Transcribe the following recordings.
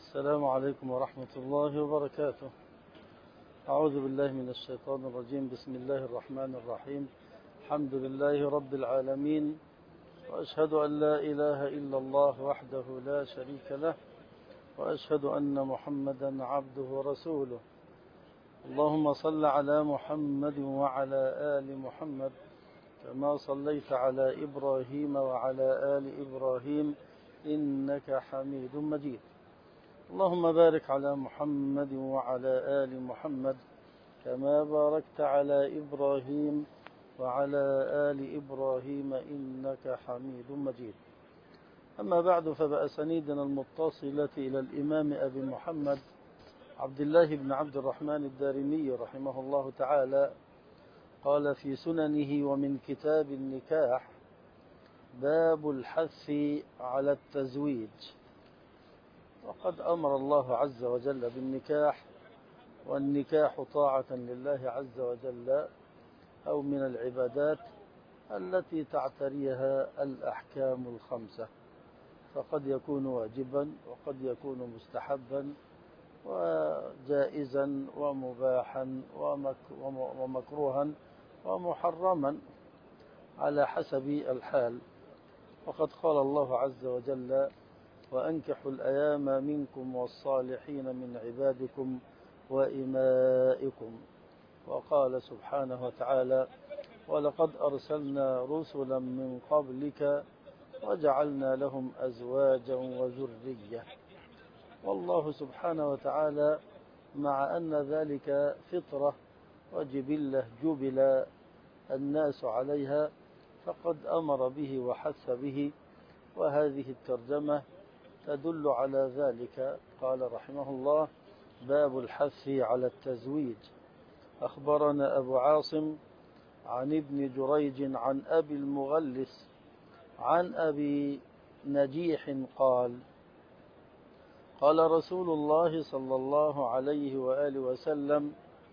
السلام عليكم ورحمة الله وبركاته. أعوذ بالله من الشيطان الرجيم. بسم الله الرحمن الرحيم. الحمد لله رب العالمين، وأشهد أن لا إله إلا الله وحده لا شريك له، وأشهد أن محمدا عبده ورسوله. اللهم صل على محمد وعلى آل محمد كما صليت على إبراهيم وعلى آل إبراهيم إنك حميد مجيد. اللهم بارك على محمد وعلى آل محمد كما باركت على إبراهيم وعلى آل إبراهيم إنك حميد مجيد. أما بعد، فبأسانيدنا المتصلة إلى الإمام أبي محمد عبد الله بن عبد الرحمن الدارمي رحمه الله تعالى قال في سننه ومن كتاب النكاح: باب الحث على التزويج. وقد أمر الله عز وجل بالنكاح، والنكاح طاعة لله عز وجل أو من العبادات التي تعتريها الأحكام الخمسة، فقد يكون واجبا وقد يكون مستحبا وجائزا ومباحا ومكروها ومحرما على حسب الحال. وقد قال الله عز وجل: وأنكحوا الأيام منكم والصالحين من عبادكم وإمائكم. وقال سبحانه وتعالى: ولقد أرسلنا رسلا من قبلك وجعلنا لهم أزواجا وذرية. والله سبحانه وتعالى مع أن ذلك فطرة وجبلة جبل الناس عليها، فقد أمر به وحث به، وهذه الترجمة تدل على ذلك. قال رحمه الله: باب الحث على التزويج. أخبرنا أبو عاصم عن ابن جريج عن أبي المغلس عن أبي نجيح قال: قال رسول الله صلى الله عليه وآله وسلم: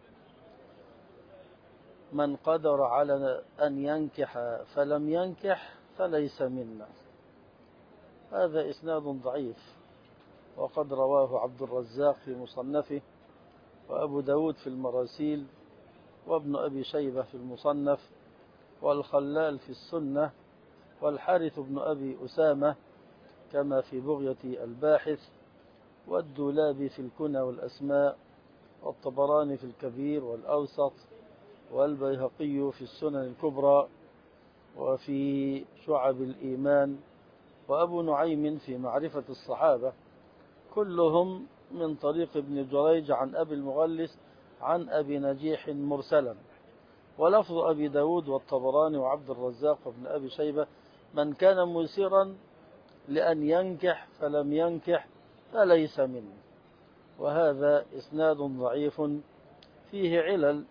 من قدر على أن ينكح فلم ينكح فليس منا. هذا إسناد ضعيف، وقد رواه عبد الرزاق في مصنفه، وأبو داود في المراسيل، وابن أبي شيبة في المصنف، والخلال في السنة، والحارث بن أبي أسامة كما في بغية الباحث، والدولابي في الكنى والأسماء، والطبراني في الكبير والأوسط، والبيهقي في السنن الكبرى وفي شعب الإيمان، وأبو نعيم في معرفة الصحابة، كلهم من طريق ابن جريج عن أبي المغلس عن أبي نجيح مرسلا. ولفظ أبي داود والطبراني وعبد الرزاق وابن أبي شيبة: من كان مسرا لأن ينكح فلم ينكح فليس منه. وهذا إسناد ضعيف فيه علل.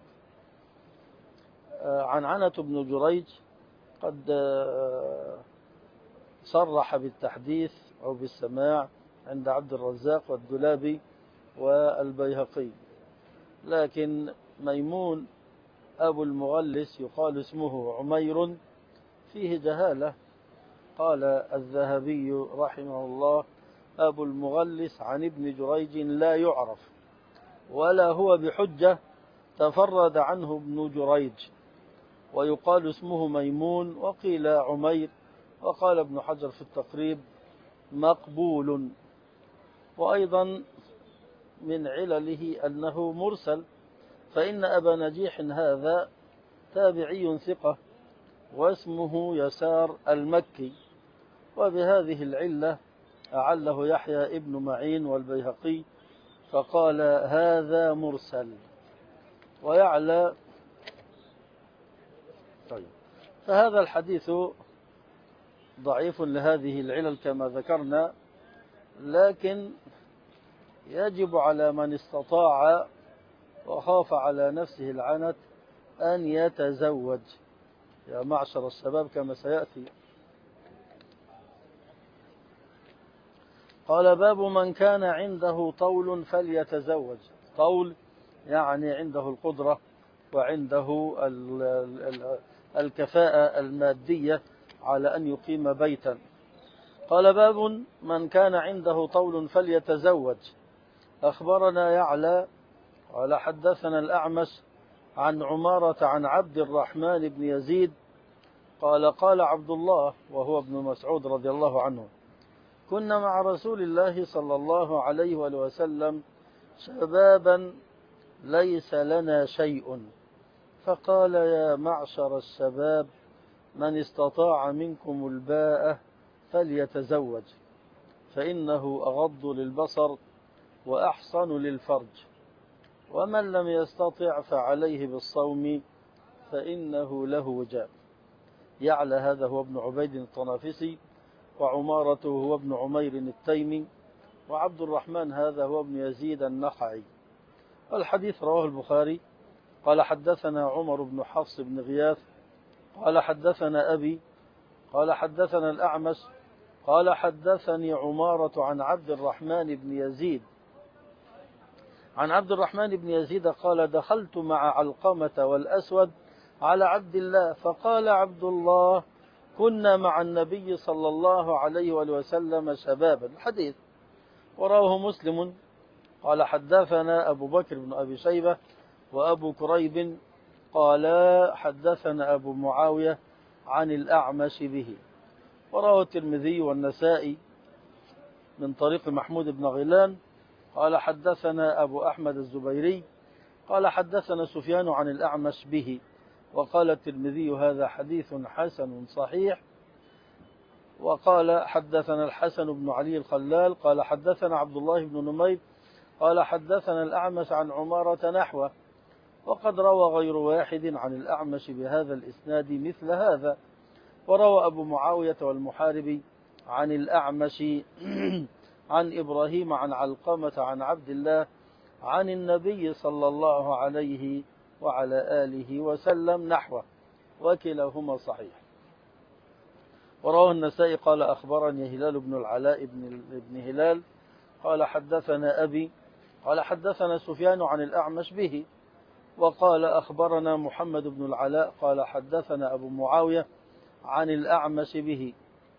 عنعنة بن جريج قد صرح بالتحديث أو بالسماع عند عبد الرزاق والدولابي والبيهقي، لكن ميمون أبو المغلس يقال اسمه عمير، فيه جهالة. قال الذهبي رحمه الله: أبو المغلس عن ابن جريج لا يعرف ولا هو بحجة، تفرد عنه ابن جريج، ويقال اسمه ميمون وقيل عمير. وقال ابن حجر في التقريب: مقبول. وأيضا من علله أنه مرسل، فإن أبا نجيح هذا تابعي ثقة واسمه يسار المكي، وبهذه العلة أعله يحيى ابن معين والبيهقي فقال: هذا مرسل. ويعلى طيب، فهذا الحديث ضعيف لهذه العلل كما ذكرنا، لكن يجب على من استطاع وخاف على نفسه العنت أن يتزوج يا معشر الشباب كما سيأتي. قال: باب من كان عنده طول فليتزوج. طول يعني عنده القدرة وعنده الكفاءة المادية على أن يقيم بيتا. قال باب من كان عنده طول فليتزوج. أخبرنا يعلى قال حدثنا الأعمش عن عمارة عن عبد الرحمن بن يزيد قال قال عبد الله وهو ابن مسعود رضي الله عنه كنا مع رسول الله صلى الله عليه وآله وسلم شبابا ليس لنا شيء، فقال يا معشر الشباب من استطاع منكم الباءة فليتزوج فإنه أغض للبصر وأحصن للفرج، ومن لم يستطع فعليه بالصوم فإنه له وجاء. يعلى هذا هو ابن عبيد الطنافسي، وعمارته هو ابن عمير التيمي، وعبد الرحمن هذا هو ابن يزيد النخعي. الحديث رواه البخاري قال حدثنا عمر بن حفص بن غياث قال حدثنا أبي قال حدثنا الأعمش قال حدثني عمارة عن عبد الرحمن بن يزيد عن عبد الرحمن بن يزيد قال دخلت مع علقمة والأسود على عبد الله فقال عبد الله كنا مع النبي صلى الله عليه وسلم شبابا. الحديث وراه مسلم قال حدثنا أبو بكر بن أبي شيبة وأبو كريب قال حدثنا أبو معاوية عن الأعمش به. وراه الترمذي والنسائي من طريق محمود بن غيلان قال حدثنا أبو أحمد الزبيري قال حدثنا سفيان عن الأعمش به. وقال الترمذي هذا حديث حسن صحيح. وقال حدثنا الحسن بن علي الخلال قال حدثنا عبد الله بن نمير قال حدثنا الأعمش عن عمارة نحوه، وقد روى غير واحد عن الأعمش بهذا الإسناد مثل هذا. وروى أبو معاوية والمحاربي عن الأعمش عن إبراهيم عن علقمة عن عبد الله عن النبي صلى الله عليه وعلى آله وسلم نحوه، وكلاهما صحيح. وروى النسائي قال أخبرني هلال بن العلاء بن هلال قال حدثنا أبي قال حدثنا سفيان عن الأعمش به. وقال أخبرنا محمد بن العلاء قال حدثنا أبو معاوية عن الأعمش به.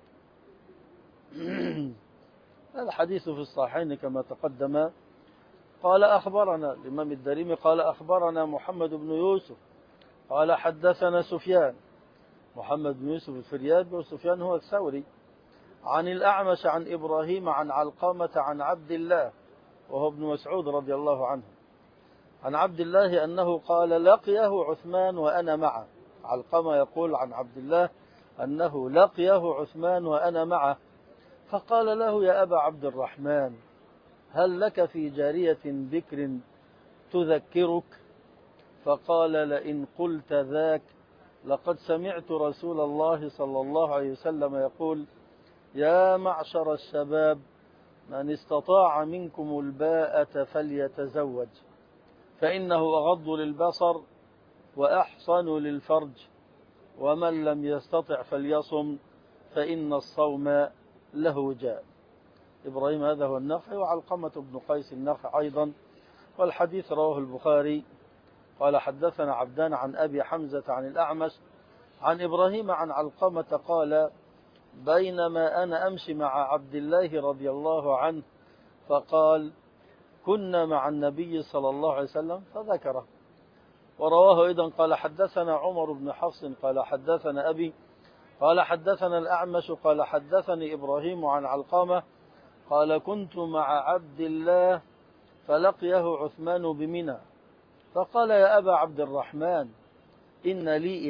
الحديث في الصحيحين كما تقدم. قال أخبرنا الإمام الدارمي قال أخبرنا محمد بن يوسف قال حدثنا سفيان محمد بن يوسف الفريابي وسفيان هو الثوري عن الأعمش عن إبراهيم عن علقمة عن عبد الله وهو ابن مسعود رضي الله عنه عن عبد الله أنه قال لقيه عثمان وأنا معه. علقمة يقول عن عبد الله أنه لقيه عثمان وأنا معه فقال له يا أبا عبد الرحمن هل لك في جارية بكر تذكرك؟ فقال لئن قلت ذاك لقد سمعت رسول الله صلى الله عليه وسلم يقول يا معشر الشباب من استطاع منكم الباءة فليتزوج فإنه أغض للبصر وأحصن للفرج، ومن لم يستطع فليصم فإن الصوم له وجاء. إبراهيم هذا هو النخعي وعلقمة بن قيس النخعي أيضا. والحديث رواه البخاري قال حدثنا عبدان عن أبي حمزة عن الأعمش عن إبراهيم عن علقمة قال بينما أنا أمشي مع عبد الله رضي الله عنه فقال كنا مع النبي صلى الله عليه وسلم فذكره. ورواه أيضا قال حدثنا عمر بن حفص قال حدثنا أبي قال حدثنا الأعمش قال حدثني إبراهيم عن علقمة قال كنت مع عبد الله فلقيه عثمان بمنى فقال يا أبا عبد الرحمن إن لي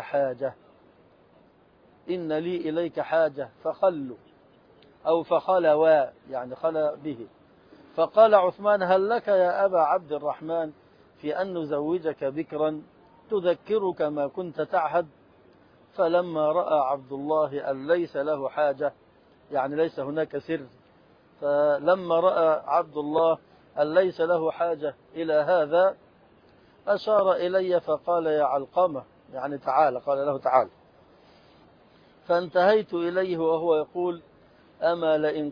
إليك حاجة فخلوا أو فخلوا يعني خلى به. فقال عثمان هل لك يا أبا عبد الرحمن في أن نزوجك بكرا تذكرك ما كنت تعهد؟ فلما رأى عبد الله أن ليس له حاجة يعني ليس هناك سر، فلما رأى عبد الله أن ليس له حاجة إلى هذا أشار إلي فقال يا علقمة يعني تعال، قال له تعال. فانتهيت إليه وهو يقول أما لئن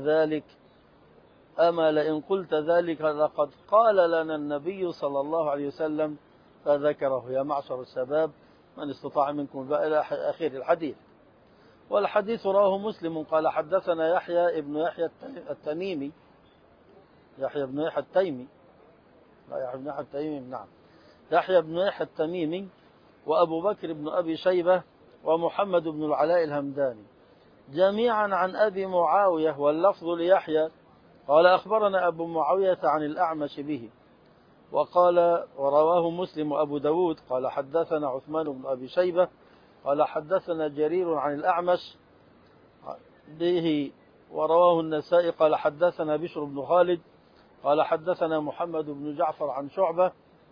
قلت ذلك لقد قال لنا النبي صلى الله عليه وسلم فذكره يا معشر الشباب من استطاع منكم الباء إلى آخر الحديث. والحديث رواه مسلم قال حدثنا يحيى بن يحيى التميمي، يحيى بن يحيى التيمي، لا يحيى بن يحيى التيمي، نعم، يحيى بن يحيى التميمي وأبو بكر بن أبي شيبة ومحمد بن العلاء الهمداني جميعا عن أبي معاوية، واللفظ ليحيى قال أخبرنا أبو معاوية عن الأعمش به. وقال ورواه مسلم وأبو داود قال حدثنا عثمان بن أبي شيبة قال حدثنا جرير عن الأعمش به. ورواه النسائي قال حدثنا بشر بن خالد قال حدثنا محمد بن جعفر عن شعبة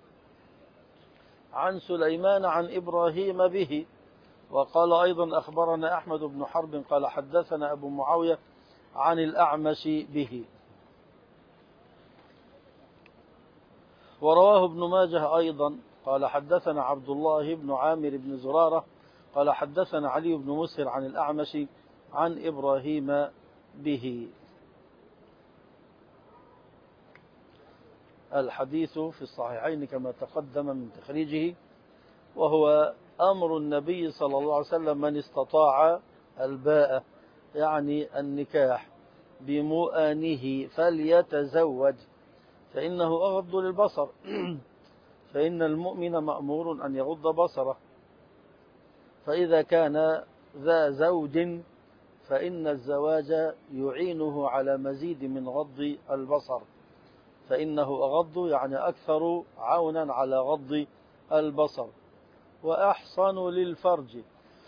عن سليمان عن إبراهيم به. وقال أيضا أخبرنا أحمد بن حرب قال حدثنا أبو معاوية عن الأعمش به. ورواه ابن ماجه أيضا قال حدثنا عبد الله بن عامر بن زرارة قال حدثنا علي بن مسهر عن الأعمش عن إبراهيم به. الحديث في الصحيحين كما تقدم من تخريجه، وهو أمر النبي صلى الله عليه وسلم من استطاع الباءة يعني النكاح بمؤانه فليتزوج فإنه أغض للبصر فإن المؤمن مأمور أن يغض بصره، فإذا كان ذا زوج فإن الزواج يعينه على مزيد من غض البصر، فإنه أغض يعني أكثر عونا على غض البصر. وأحصن للفرج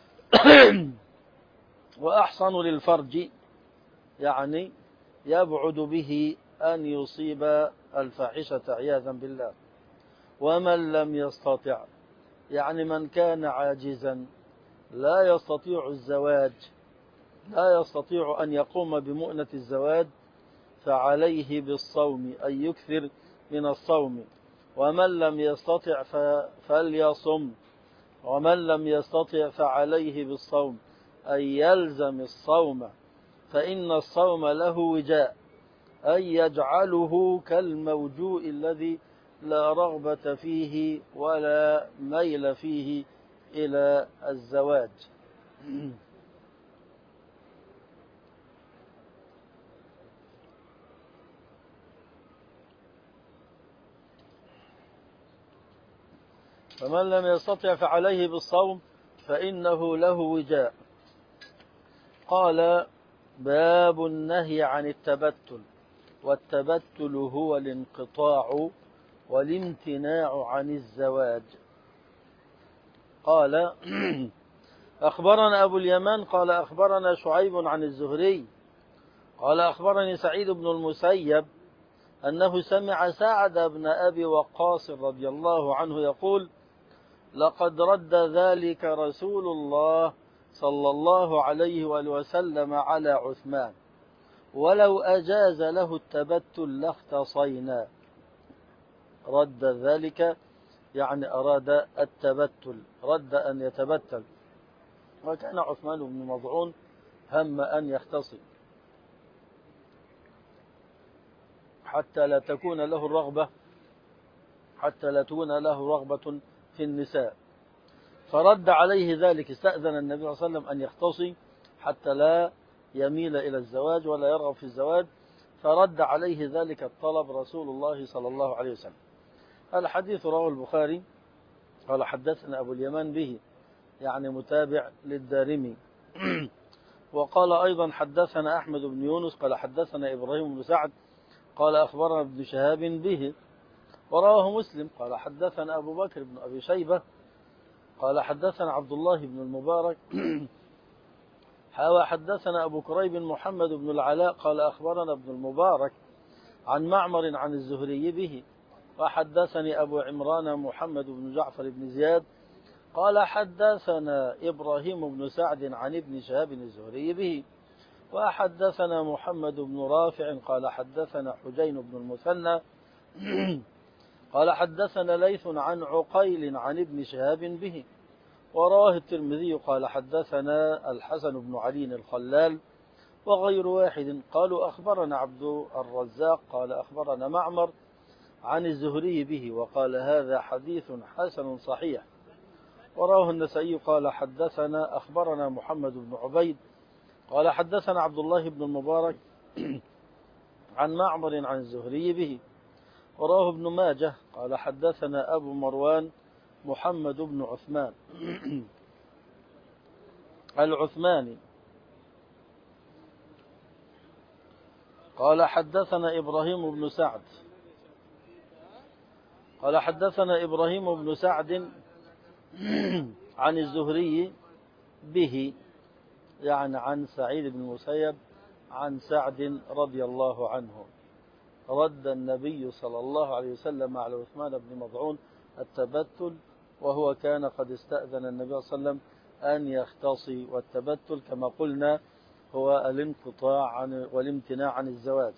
وأحصن للفرج يعني يبعد به أن يصيب الفاحشة عياذا بالله. ومن لم يستطع يعني من كان عاجزا لا يستطيع الزواج، لا يستطيع أن يقوم بمؤنة الزواج، فعليه بالصوم أي يكثر من الصوم. ومن لم يستطع فليصم، ومن لم يستطع فعليه بالصوم أي يلزم الصوم، فإن الصوم له وجاء أي يجعله كالموجوء الذي لا رغبة فيه ولا ميل فيه إلى الزواج. فمن لم يستطع فعليه بالصوم فإنه له وجاء. قال باب النهي عن التبتل، والتبتل هو الانقطاع والامتناع عن الزواج. قال أخبرنا أبو اليمان قال أخبرنا شعيب عن الزهري قال أخبرني سعيد بن المسيب أنه سمع سعد بن أبي وقاص رضي الله عنه يقول لقد رد ذلك رسول الله صلى الله عليه وآله وسلم على عثمان، ولو أجاز له التبتل لاختصينا. رد ذلك يعني أراد التبتل، رد أن يتبتل. وكان عثمان بن مظعون هم أن يختصي حتى لا تكون له رغبة في النساء، فرد عليه ذلك. استأذن النبي صلى الله عليه وسلم أن يختصي حتى لا يميل إلى الزواج ولا يرغب في الزواج، فرد عليه ذلك الطلب رسول الله صلى الله عليه وسلم. الحديث رواه البخاري قال حدثنا أبو اليمان به يعني متابع للدارمي. وقال أيضا حدثنا أحمد بن يونس قال حدثنا إبراهيم بن سعد قال أخبرنا ابن شهاب به. ورواه مسلم قال حدثنا أبو بكر بن أبي شيبة قال حدثنا عبد الله بن المبارك حدثنا أبو كريب محمد بن العلاء قال أخبرنا ابن المبارك عن معمر عن الزهري به. وحدثني أبو عمران محمد بن جعفر بن زياد قال حدثنا إبراهيم بن سعد عن ابن شهاب الزهري به. وحدثنا محمد بن رافع قال حدثنا حجين بن المثنى قال حدثنا ليث عن عقيل عن ابن شهاب به. وراه الترمذي قال حدثنا الحسن بن علي الخلال وغير واحد قالوا أخبرنا عبد الرزاق قال أخبرنا معمر عن الزهري به، وقال هذا حديث حسن صحيح. وراه النسائي قال حدثنا أخبرنا محمد بن عبيد قال حدثنا عبد الله بن المبارك عن معمر عن الزهري به. وراه ابن ماجه قال حدثنا أبو مروان محمد بن عثمان العثماني قال حدثنا إبراهيم بن سعد قال حدثنا إبراهيم بن سعد عن الزهري به، يعني عن سعيد بن المسيب عن سعد رضي الله عنه: رد النبي صلى الله عليه وسلم على عثمان بن مضعون التبتل، وهو كان قد استأذن النبي صلى الله عليه وسلم أن يختصي، والتبتل كما قلنا هو الانقطاع والامتناع عن الزواج.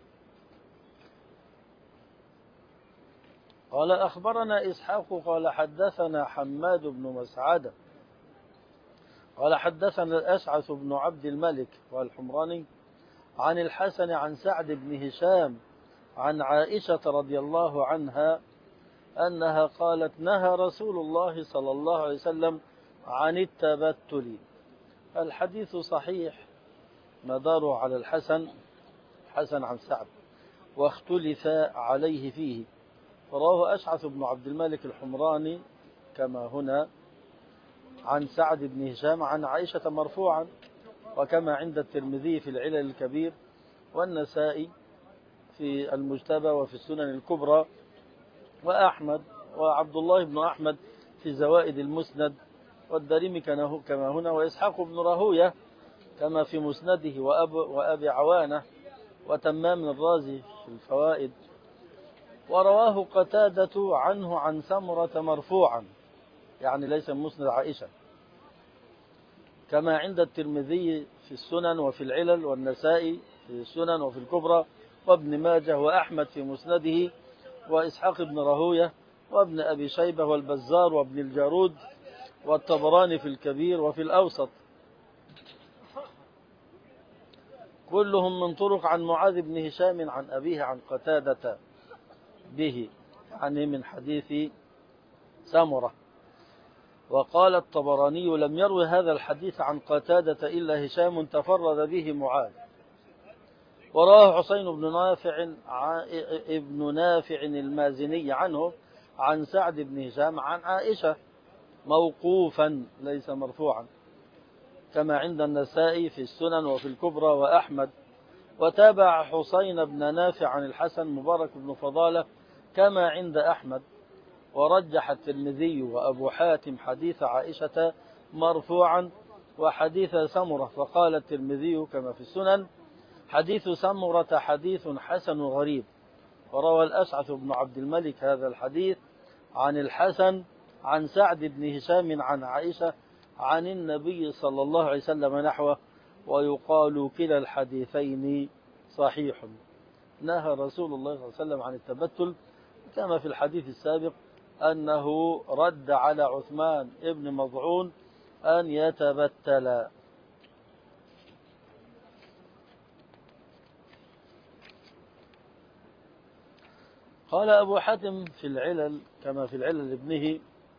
قال أخبرنا إسحاق قال حدثنا حماد بن مسعدة قال حدثنا الأشعث بن عبد الملك والحمراني عن الحسن عن سعد بن هشام عن عائشة رضي الله عنها أنها قالت: نهى رسول الله صلى الله عليه وسلم عن التبتل. الحديث صحيح مداره على الحسن عن سعد، واختلف عليه فيه. رواه أشعث بن عبد الملك الحمراني كما هنا عن سعد بن هشام عن عائشة مرفوعا، وكما عند الترمذي في العلل الكبير، والنسائي في المجتبى وفي السنن الكبرى، وأحمد وعبد الله بن أحمد في زوائد المسند، والدارمي كما هنا، وإسحاق بن راهوية كما في مسنده، وأبي عوانة وتمام الرازي في الفوائد. ورواه قتادة عنه عن سمرة مرفوعا، يعني ليس من مسند عائشة، كما عند الترمذي في السنن وفي العلل، والنسائي في السنن وفي الكبرى، وابن ماجه وأحمد في مسنده، وإسحاق بن راهوية وابن أبي شيبة والبزار وابن الجارود والطبراني في الكبير وفي الأوسط، كلهم من طرق عن معاذ بن هشام عن أبيه عن قتادة به، يعني من حديث سمرة. وقال الطبراني: لم يروي هذا الحديث عن قتادة إلا هشام تفرد به معاذ. وراه حسين ابن نافع المازني عنه عن سعد بن هشام عن عائشة موقوفا ليس مرفوعا، كما عند النسائي في السنن وفي الكبرى وأحمد. وتابع حسين بن نافع عن الحسن مبارك بن فضالة كما عند أحمد. ورجح الترمذي وأبو حاتم حديث عائشة مرفوعا وحديث سمرة، فقال الترمذي كما في السنن: حديث سمرة حديث حسن غريب. وروى الأشعث بن عبد الملك هذا الحديث عن الحسن عن سعد بن هشام عن عائشة عن النبي صلى الله عليه وسلم نحوه، ويقال كلا الحديثين صحيح. نهى رسول الله صلى الله عليه وسلم عن التبتل، كما في الحديث السابق أنه رد على عثمان ابن مضعون أن يتبتل. قال أبو حاتم في العلل كما في العلل ابنه: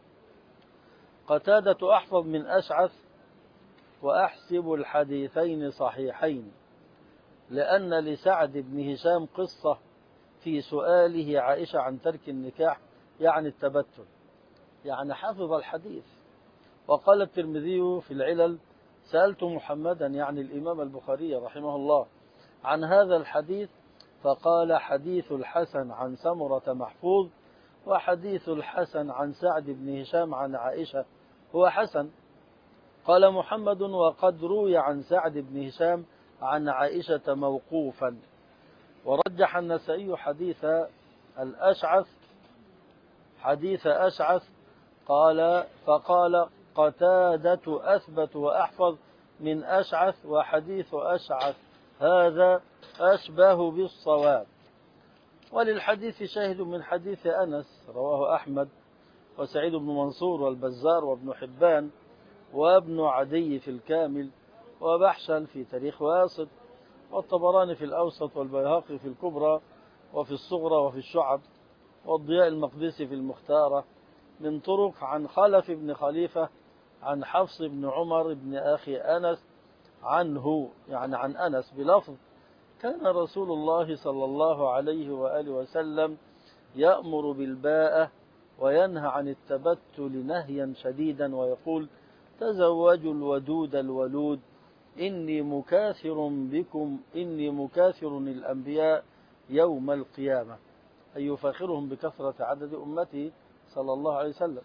قتادة أحفظ من أشعث، وأحسب الحديثين صحيحين، لأن لسعد بن هشام قصة في سؤاله عائشة عن ترك النكاح، يعني التبتل، يعني حفظ الحديث. وقال الترمذي في العلل: سألت محمدا، يعني الإمام البخاري رحمه الله، عن هذا الحديث، فقال: حديث الحسن عن سمرة محفوظ، وحديث الحسن عن سعد بن هشام عن عائشة هو حسن. قال محمد: وقد روي عن سعد بن هشام عن عائشة موقوفا. ورجح النسائي حديث أشعث فقال: قتادة أثبت وأحفظ من أشعث، وحديث أشعث هذا أشبه بالصواب. وللحديث شاهد من حديث أنس رواه أحمد وسعيد بن منصور والبزار وابن حبان وابن عدي في الكامل، وبحشل في تاريخ واسط، والطبراني في الأوسط، والبيهقي في الكبرى وفي الصغرى وفي الشعب، والضياء المقدسي في المختارة، من طرق عن خلف بن خليفة عن حفص بن عمر بن أخي أنس عنه، يعني عن أنس بلفظ: كان رسول الله صلى الله عليه وآله وسلم يأمر بالباءة وينهى عن التبتل نهيا شديدا، ويقول: تزوجوا الودود الولود، إني مكاثر الأنبياء يوم القيامة، أي يفاخرهم بكثرة عدد أمته صلى الله عليه وسلم.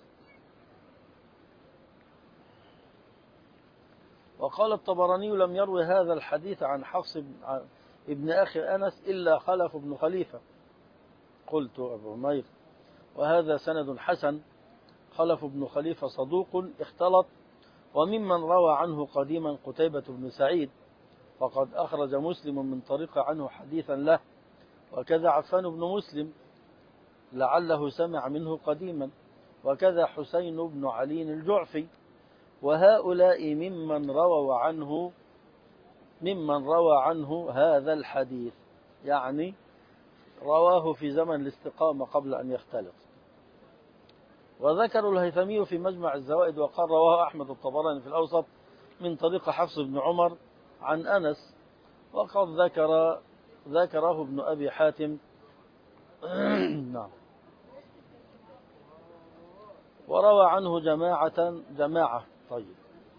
وقال الطبراني: لم يروي هذا الحديث عن حفص ابن أخي أنس إلا خلف بن خليفة. قلت أبو عمير: وهذا سند حسن، خلف بن خليفة صدوق اختلط، وممن روى عنه قديما قتيبة بن سعيد، فقد أخرج مسلم من طريق عنه حديثا له، وكذا عفان بن مسلم لعله سمع منه قديما، وكذا حسين بن علي الجعفي، وهؤلاء ممن روى عنه هذا الحديث، يعني رواه في زمن الاستقامة قبل أن يختلط. وذكر الهيثمي في مجمع الزوائد وقال: رواه أحمد الطبراني في الأوسط من طريق حفص بن عمر عن أنس، وقد ذكره ابن أبي حاتم نعم. وروى عنه جماعة. طيب.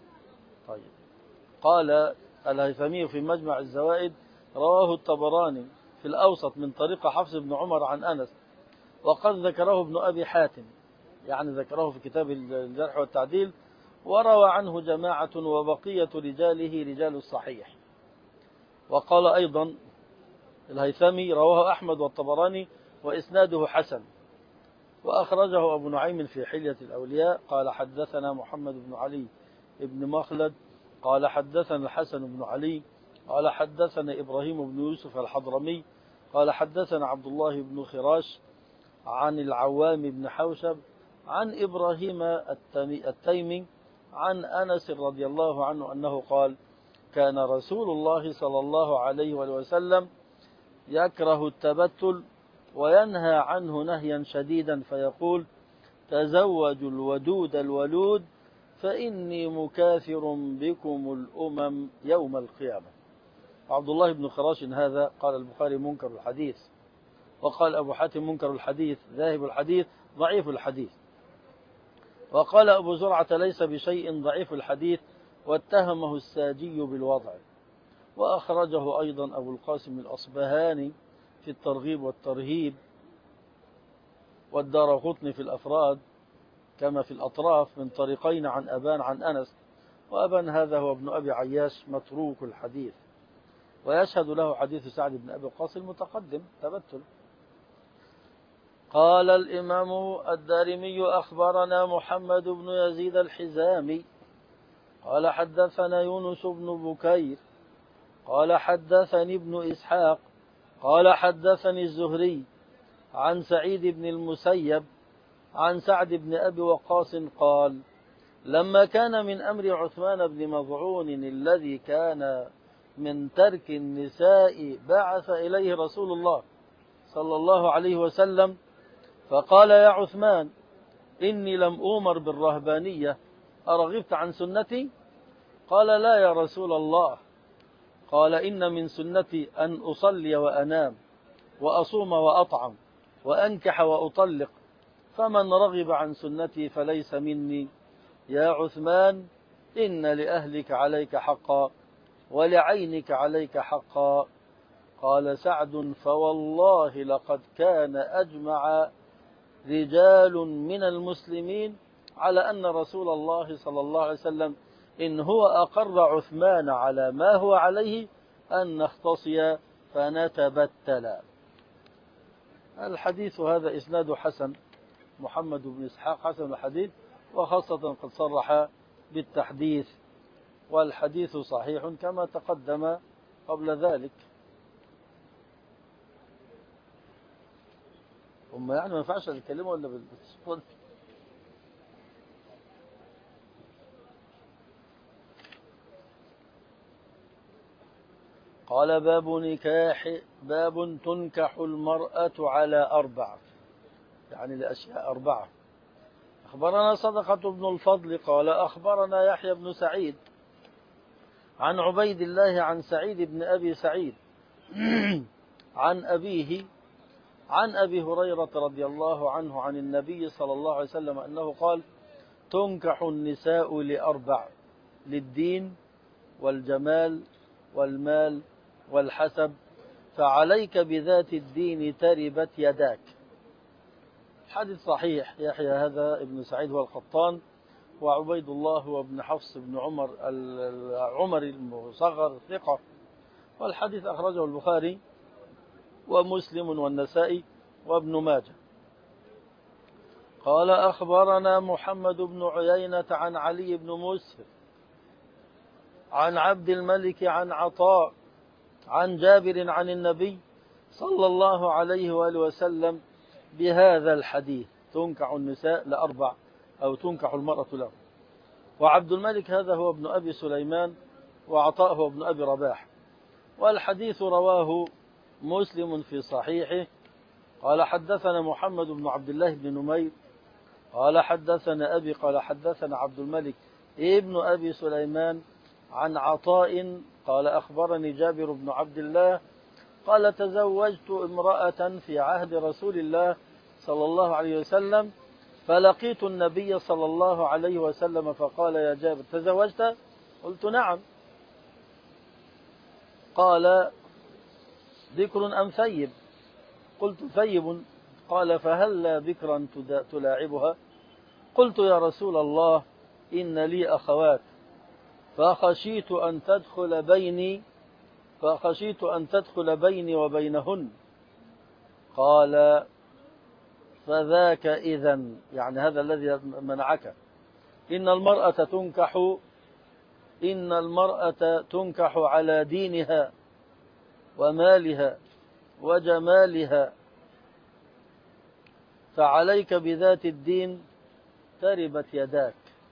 قال الهيثمي في مجمع الزوائد: رواه الطبراني في الأوسط من طريق حفص بن عمر عن أنس، وقد ذكره ابن أبي حاتم، يعني ذكره في كتاب الجرح والتعديل، وروى عنه جماعة وبقية رجاله رجال الصحيح. وقال أيضا الهيثمي: رواه أحمد والطبراني وإسناده حسن، وأخرجه أبو نعيم في حلية الأولياء. قال: حدثنا محمد بن علي بن مخلد قال حدثنا الحسن بن علي قال حدثنا إبراهيم بن يوسف الحضرمي قال حدثنا عبد الله بن خراش عن العوام بن حوشب عن إبراهيم التيمي عن أنس رضي الله عنه أنه قال: كان رسول الله صلى الله عليه وسلم يكره التبتل وينهى عنه نهيا شديدا، فيقول: تزوجوا الودود الولود، فإني مكاثر بكم الأمم يوم القيامة. عبد الله بن خراش هذا قال البخاري منكر الحديث، وقال أبو حاتم منكر الحديث ذاهب الحديث ضعيف الحديث، وقال أبو زرعة ليس بشيء ضعيف الحديث، واتهمه الساجي بالوضع. وأخرجه أيضا أبو القاسم الأصبهاني في الترغيب والترهيب، والدارقطني في الأفراد، كما في الأطراف، من طريقين عن أبان عن أنس. وأبان هذا هو ابن أبي عياش متروك الحديث، ويشهد له حديث سعد بن أبي وقاص المتقدم تبتل. قال الإمام الدارمي: أخبرنا محمد بن يزيد الحزامي قال حدثنا يونس بن بكير قال حدثني ابن إسحاق قال حدثني الزهري عن سعيد بن المسيب عن سعد بن أبي وقاص قال: لما كان من أمر عثمان بن مظعون الذي كان من ترك النساء، بعث إليه رسول الله صلى الله عليه وسلم فقال: يا عثمان، إني لم أؤمر بالرهبانية، أرغبت عن سنتي؟ قال: لا يا رسول الله. قال: إن من سنتي أن أصلي وأنام وأصوم وأطعم وأنكح وأطلق، فمن رغب عن سنتي فليس مني. يا عثمان، إن لأهلك عليك حقا ولعينك عليك حقا. قال سعد: فوالله لقد كان أجمع رجال من المسلمين على أن رسول الله صلى الله عليه وسلم إن هو أقر عثمان على ما هو عليه أن نختصي فنتبتل. الحديث هذا إسناد حسن، محمد بن إسحاق حسن الحديث، وخاصة قد صرح بالتحديث، والحديث صحيح كما تقدم قبل ذلك. هم يعني ما ينفعش يتكلموا ولا بالصوت؟ قال: باب تنكح المرأة على 4، يعني لأشياء 4: أخبرنا صدقة بن الفضل قال أخبرنا يحيى بن سعيد عن عبيد الله عن سعيد بن أبي سعيد عن أبيه عن أبي هريرة رضي الله عنه عن النبي صلى الله عليه وسلم أنه قال: تنكح النساء لأربع: للدين والجمال والمال والحسب، فعليك بذات الدين تربت يداك. حديث صحيح. يحيى هذا ابن سعيد هو القطان، وعبيد الله هو ابن حفص بن عمر العمري المصغر ثقة، والحديث أخرجه البخاري ومسلم والنسائي وابن ماجه. قال أخبرنا محمد بن عيينة عن علي بن مسهر عن عبد الملك عن عطاء عن جابر عن النبي صلى الله عليه وآله وسلم بهذا الحديث: تنكح النساء لأربع، أو تنكح المرأة له. وعبد الملك هذا هو ابن أبي سليمان، وعطاء هو ابن أبي رباح. والحديث رواه مسلم في صحيحه. قال حدثنا محمد بن عبد الله بن نمير قال حدثنا أبي قال حدثنا عبد الملك ابن أبي سليمان عن عطاء قال أخبرني جابر بن عبد الله قال: تزوجت امرأة في عهد رسول الله صلى الله عليه وسلم، فلقيت النبي صلى الله عليه وسلم فقال: يا جابر، تزوجت؟ قلت: نعم. قال: ذكر أم ثيب؟ قلت: ثيب. قال: فهلا بكرا تلاعبها؟ قلت: يا رسول الله، إن لي أخوات، فخشيت أن تدخل بيني وبينهن. قال: فذاك إذن، يعني هذا الذي منعك. إن المرأة تنكح على دينها ومالها وجمالها، فعليك بذات الدين تربت يداك.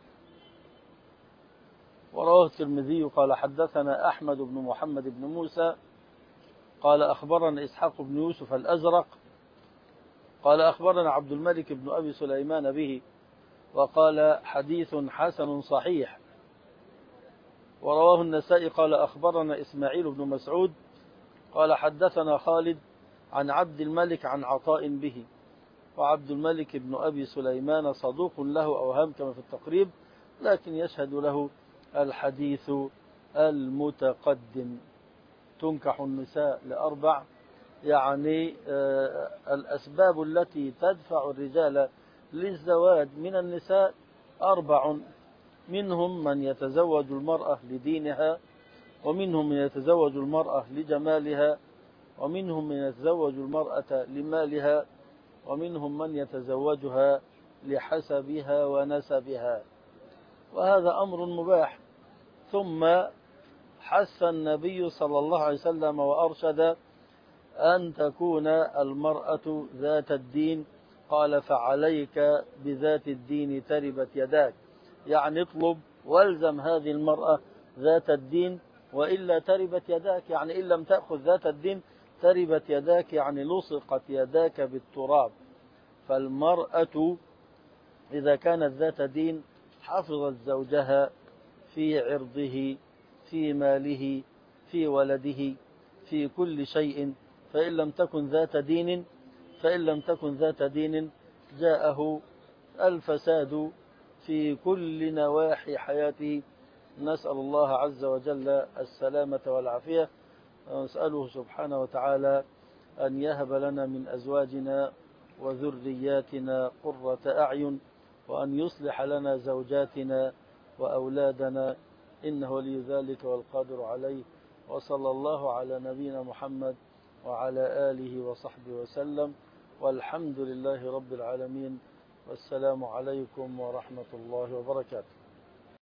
ورواه الترمذي قال حدثنا أحمد بن محمد بن موسى قال أخبرنا إسحاق بن يوسف الأزرق قال أخبرنا عبد الملك بن أبي سليمان به، وقال: حديث حسن صحيح. ورواه النسائي قال أخبرنا إسماعيل بن مسعود قال حدثنا خالد عن عبد الملك عن عطاء به. وعبد الملك بن أبي سليمان صدوق له أوهام كما في التقريب، لكن يشهد له الحديث المتقدم. تنكح النساء لأربع، يعني الأسباب التي تدفع الرجال للزواج من النساء أربع: منهم من يتزوج المرأة لدينها، ومنهم من يتزوج المرأة لجمالها، ومنهم من يتزوج المرأة لمالها، ومنهم من يتزوجها لحسبها ونسبها، وهذا أمر مباح. ثم حث النبي صلى الله عليه وسلم وأرشد أن تكون المرأة ذات الدين. قال: فعليك بذات الدين تربت يداك، يعني اطلب والزم هذه المرأة ذات الدين، وإلا تربت يداك، يعني إن لم تأخذ ذات الدين تربت يداك، يعني لصقت يداك بالتراب. فالمرأة إذا كانت ذات دين حفظت زوجها في عرضه، في ماله، في ولده، في كل شيء. فإن لم تكن ذات دين جاءه الفساد في كل نواحي حياته. نسأل الله عز وجل السلامة والعافية، ونسأله سبحانه وتعالى أن يهب لنا من أزواجنا وذرياتنا قرة أعين، وأن يصلح لنا زوجاتنا وأولادنا، إنه ولي ذلك والقادر عليه. وصلى الله على نبينا محمد وعلى آله وصحبه وسلم، والحمد لله رب العالمين، والسلام عليكم ورحمة الله وبركاته.